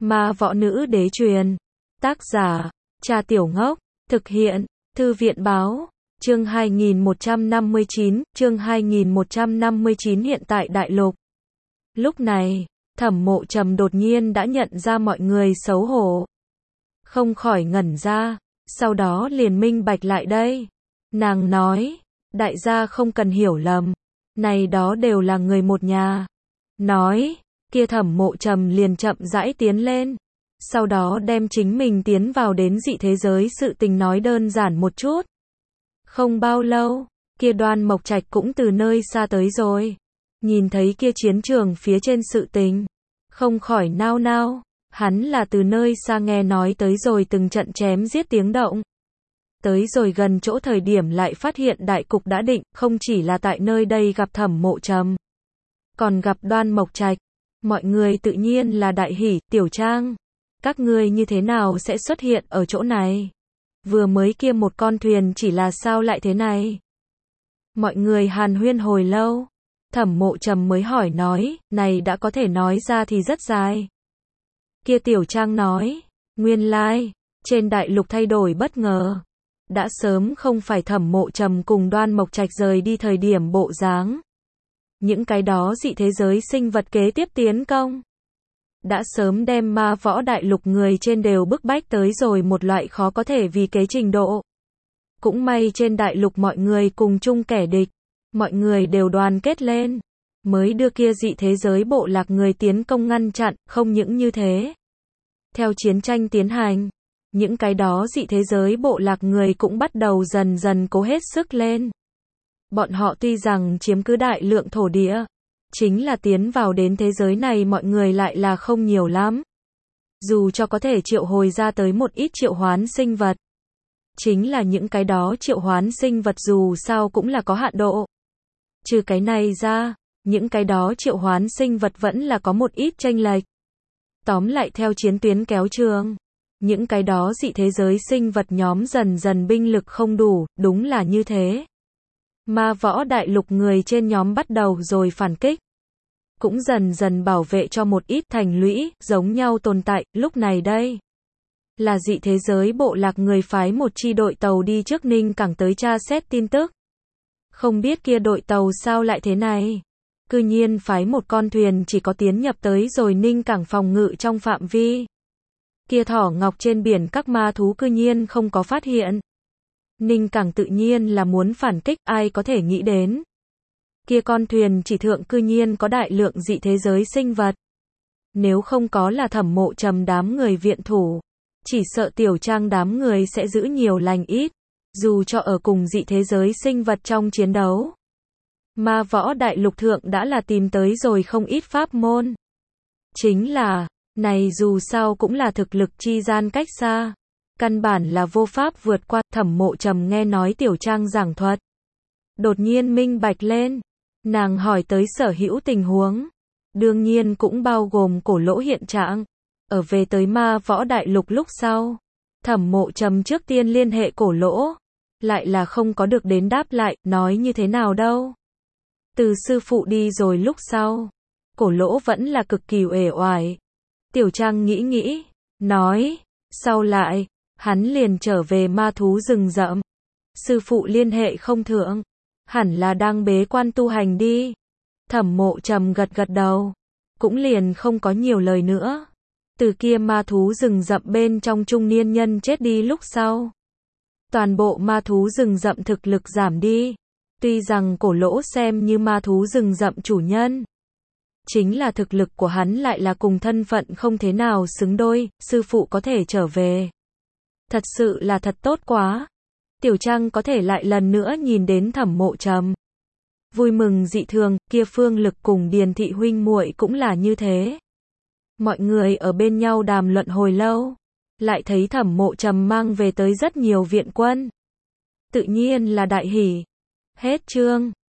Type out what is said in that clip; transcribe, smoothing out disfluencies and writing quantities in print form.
Ma võ nữ đế truyền. Tác giả, Cha Tiểu Ngốc. Thực hiện, Thư viện báo. Chương 2159, chương 2159 hiện tại đại lục. Lúc này, Thẩm Mộ Trầm đột nhiên đã nhận ra mọi người xấu hổ. Không khỏi ngẩn ra, sau đó liền minh bạch lại đây. Nàng nói, đại gia không cần hiểu lầm, này đó đều là người một nhà. Nói, kia Thẩm Mộ Trầm liền chậm rãi tiến lên. Sau đó đem chính mình tiến vào đến dị thế giới sự tình nói đơn giản một chút. Không bao lâu, kia Đoan Mộc Trạch cũng từ nơi xa tới rồi. Nhìn thấy kia chiến trường phía trên sự tình, không khỏi nao nao, hắn là từ nơi xa nghe nói tới rồi từng trận chém giết tiếng động. Tới rồi gần chỗ thời điểm lại phát hiện đại cục đã định, không chỉ là tại nơi đây gặp Thẩm Mộ Trầm, còn gặp Đoan Mộc Trạch. Mọi người tự nhiên là đại hỉ. Tiểu Trang, các ngươi như thế nào sẽ xuất hiện ở chỗ này? Vừa mới kia một con thuyền chỉ là sao lại thế này? Mọi người hàn huyên hồi lâu, Thẩm Mộ Trầm mới hỏi nói, này đã có thể nói ra thì rất dài. Kia Tiểu Trang nói, nguyên lai, trên đại lục thay đổi bất ngờ. Đã sớm không phải Thẩm Mộ Trầm cùng Đoan Mộc Trạch rời đi thời điểm bộ dáng. Những cái đó dị thế giới sinh vật kế tiếp tiến công. Đã sớm đem ma võ đại lục người trên đều bức bách tới rồi một loại khó có thể vì kế trình độ. Cũng may trên đại lục mọi người cùng chung kẻ địch. Mọi người đều đoàn kết lên. Mới đưa kia dị thế giới bộ lạc người tiến công ngăn chặn, không những như thế. Theo chiến tranh tiến hành, những cái đó dị thế giới bộ lạc người cũng bắt đầu dần dần cố hết sức lên. Bọn họ tuy rằng chiếm cứ đại lượng thổ địa, chính là tiến vào đến thế giới này mọi người lại là không nhiều lắm. Dù cho có thể triệu hồi ra tới một ít triệu hoán sinh vật. Chính là những cái đó triệu hoán sinh vật dù sao cũng là có hạn độ. Trừ cái này ra, những cái đó triệu hoán sinh vật vẫn là có một ít chênh lệch. Tóm lại theo chiến tuyến kéo trường, những cái đó dị thế giới sinh vật nhóm dần dần binh lực không đủ, đúng là như thế. Ma võ đại lục người trên nhóm bắt đầu rồi phản kích. Cũng dần dần bảo vệ cho một ít thành lũy, giống nhau tồn tại, lúc này đây. Là dị thế giới bộ lạc người phái một chi đội tàu đi trước Ninh Cảng tới tra xét tin tức. Không biết kia đội tàu sao lại thế này. Cư nhiên phái một con thuyền chỉ có tiến nhập tới rồi Ninh Cảng phòng ngự trong phạm vi. Kia thỏ ngọc trên biển các ma thú cư nhiên không có phát hiện. Ninh Cảng tự nhiên là muốn phản kích, ai có thể nghĩ đến. Kia con thuyền chỉ thượng cư nhiên có đại lượng dị thế giới sinh vật. Nếu không có là Thẩm Mộ Trầm đám người viện thủ, chỉ sợ Tiểu Trang đám người sẽ giữ nhiều lành ít, dù cho ở cùng dị thế giới sinh vật trong chiến đấu. Ma võ đại lục thượng đã là tìm tới rồi không ít pháp môn. Chính là, này dù sao cũng là thực lực chi gian cách xa. Căn bản là vô pháp vượt qua. Thẩm Mộ Trầm nghe nói Tiểu Trang giảng thuật. Đột nhiên minh bạch lên. Nàng hỏi tới sở hữu tình huống. Đương nhiên cũng bao gồm cổ lỗ hiện trạng. Ở về tới ma võ đại lục lúc sau. Thẩm Mộ Trầm trước tiên liên hệ cổ lỗ. Lại là không có được đến đáp lại, nói như thế nào đâu. Từ sư phụ đi rồi lúc sau. Cổ lỗ vẫn là cực kỳ uể oải. Tiểu Trang nghĩ nghĩ. Nói. Sau lại. Hắn liền trở về ma thú rừng rậm. Sư phụ liên hệ không thượng. Hẳn là đang bế quan tu hành đi. Thẩm Mộ Trầm gật gật đầu. Cũng liền không có nhiều lời nữa. Từ kia ma thú rừng rậm bên trong trung niên nhân chết đi lúc sau. Toàn bộ ma thú rừng rậm thực lực giảm đi. Tuy rằng cổ lỗ xem như ma thú rừng rậm chủ nhân. Chính là thực lực của hắn lại là cùng thân phận không thế nào xứng đôi. Sư phụ có thể trở về. Thật sự là thật tốt quá. Tiểu Trang có thể lại lần nữa nhìn đến Thẩm Mộ Trầm. Vui mừng dị thường, kia Phương Lực cùng Điền Thị huynh muội cũng là như thế. Mọi người ở bên nhau đàm luận hồi lâu. Lại thấy Thẩm Mộ Trầm mang về tới rất nhiều viện quân. Tự nhiên là đại hỉ. Hết chương.